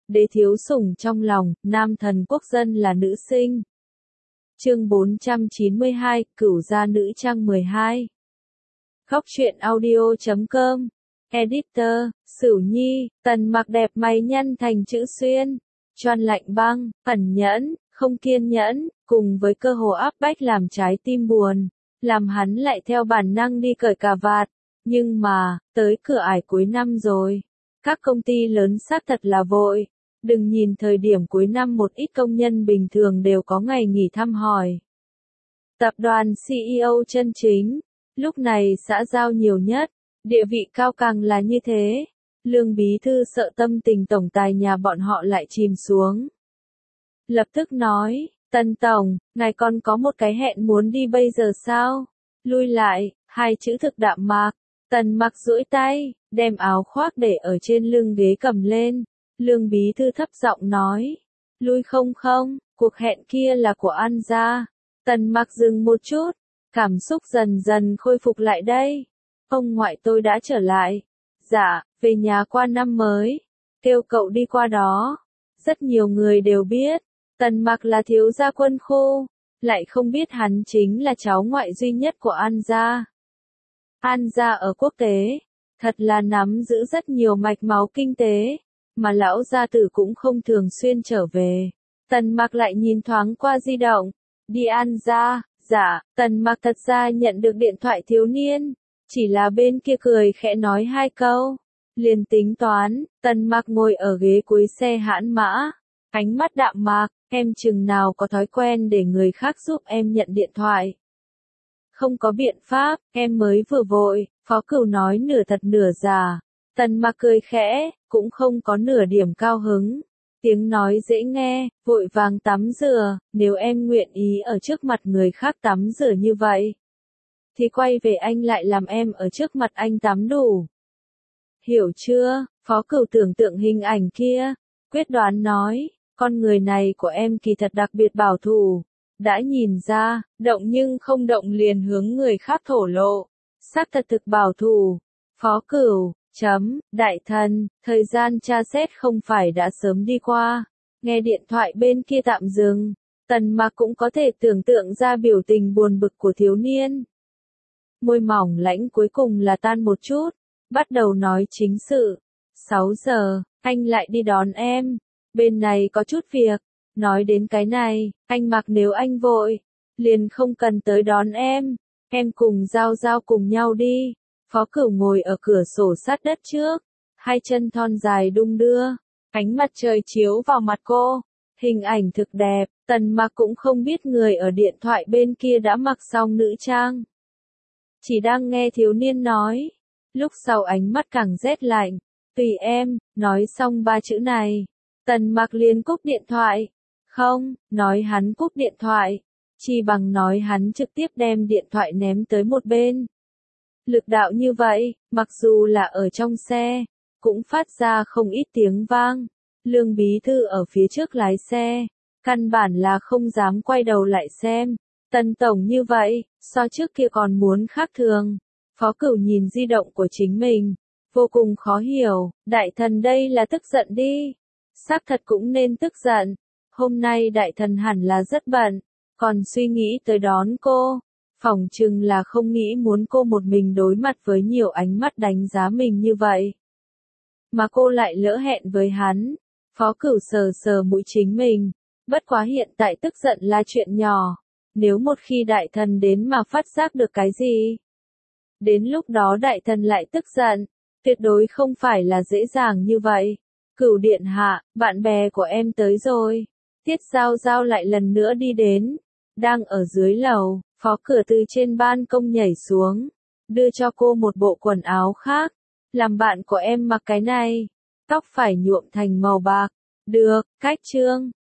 đế thiếu sủng trong lòng, nam thần quốc dân là nữ sinh. Chương 492, Cửu gia nữ trang 12. Khóc chuyện audio.com. Editor, Sửu Nhi, Tần Mặc đẹp mày nhăn thành chữ xuyên, choan lạnh băng, ẩn nhẫn, không kiên nhẫn, cùng với cơ hồ áp bách làm trái tim buồn, làm hắn lại theo bản năng đi cởi cà vạt. Nhưng mà, tới cửa ải cuối năm rồi. Các công ty lớn xác thật là vội. Đừng nhìn thời điểm cuối năm một ít công nhân bình thường đều có ngày nghỉ thăm hỏi. Tập đoàn CEO chân chính, lúc này xã giao nhiều nhất, địa vị cao càng là như thế. Lương bí thư sợ tâm tình tổng tài nhà bọn họ lại chìm xuống. Lập tức nói, Tần tổng, ngài còn có một cái hẹn muốn đi bây giờ sao? Lui lại, hai chữ thực đạm mạc. Tần Mặc duỗi tay, đem áo khoác để ở trên lưng ghế cầm lên. Lương bí thư thấp giọng nói, lui không, cuộc hẹn kia là của An gia. Tần Mặc dừng một chút, cảm xúc dần dần khôi phục lại đây. Ông ngoại tôi đã trở lại. Dạ, về nhà qua năm mới. Kêu cậu đi qua đó. Rất nhiều người đều biết, Tần Mặc là thiếu gia quân khu, lại không biết hắn chính là cháu ngoại duy nhất của An gia. An gia ở quốc tế, thật là nắm giữ rất nhiều mạch máu kinh tế, mà lão gia tử cũng không thường xuyên trở về. Tần Mặc lại nhìn thoáng qua di động, đi An gia. Dạ, Tần Mặc thật ra nhận được điện thoại thiếu niên, chỉ là bên kia cười khẽ nói hai câu, liền tính toán. Tần Mặc ngồi ở ghế cuối xe hãn mã, ánh mắt đạm mạc, em chừng nào có thói quen để người khác giúp em nhận điện thoại. Không có biện pháp, em mới vừa vội, Phó Cửu nói nửa thật nửa giả. Tần Mặc cười khẽ, cũng không có nửa điểm cao hứng. Tiếng nói dễ nghe, vội vàng tắm rửa, nếu em nguyện ý ở trước mặt người khác tắm rửa như vậy, thì quay về anh lại làm em ở trước mặt anh tắm đủ. Hiểu chưa? Phó Cửu tưởng tượng hình ảnh kia, quyết đoán nói, con người này của em kỳ thật đặc biệt bảo thủ. Đã nhìn ra, động nhưng không động liền hướng người khác thổ lộ. Xác thật thực bảo thủ. Phó Cửu, đại thần, thời gian tra xét không phải đã sớm đi qua. Nghe điện thoại bên kia tạm dừng, Tần Mặc cũng có thể tưởng tượng ra biểu tình buồn bực của thiếu niên. Môi mỏng lãnh cuối cùng là tan một chút, bắt đầu nói chính sự. 6 giờ, anh lại đi đón em. Bên này có chút việc. Nói đến cái này, anh Mặc nếu anh vội, liền không cần tới đón em cùng Giao Giao cùng nhau đi. Phó Cửu ngồi ở cửa sổ sát đất trước, hai chân thon dài đung đưa, ánh mặt trời chiếu vào mặt cô, hình ảnh thực đẹp. Tần Mặc cũng không biết người ở điện thoại bên kia đã mặc xong nữ trang, chỉ đang nghe thiếu niên nói. Lúc sau ánh mắt càng rét lạnh, tùy em. Nói xong ba chữ này, Tần Mặc liền cúp điện thoại. Không, nói hắn cúp điện thoại, chi bằng nói hắn trực tiếp đem điện thoại ném tới một bên. Lực đạo như vậy, mặc dù là ở trong xe, cũng phát ra không ít tiếng vang. Lương bí thư ở phía trước lái xe, căn bản là không dám quay đầu lại xem. Tần tổng như vậy, so trước kia còn muốn khác thường. Phó Cửu nhìn di động của chính mình, vô cùng khó hiểu. Đại thần đây là tức giận đi. Xác thật cũng nên tức giận. Hôm nay đại thần hẳn là rất bận, còn suy nghĩ tới đón cô. Phỏng chừng là không nghĩ muốn cô một mình đối mặt với nhiều ánh mắt đánh giá mình như vậy. Mà cô lại lỡ hẹn với hắn. Phó Cửu sờ sờ mũi chính mình. Bất quá hiện tại tức giận là chuyện nhỏ. Nếu một khi đại thần đến mà phát giác được cái gì, đến lúc đó đại thần lại tức giận, tuyệt đối không phải là dễ dàng như vậy. Cửu điện hạ, bạn bè của em tới rồi. Tiết Giao Giao lại lần nữa đi đến. Đang ở dưới lầu, Phó Cửa từ trên ban công nhảy xuống, đưa cho cô một bộ quần áo khác. Làm bạn của em mặc cái này, tóc phải nhuộm thành màu bạc. Được, cách trương.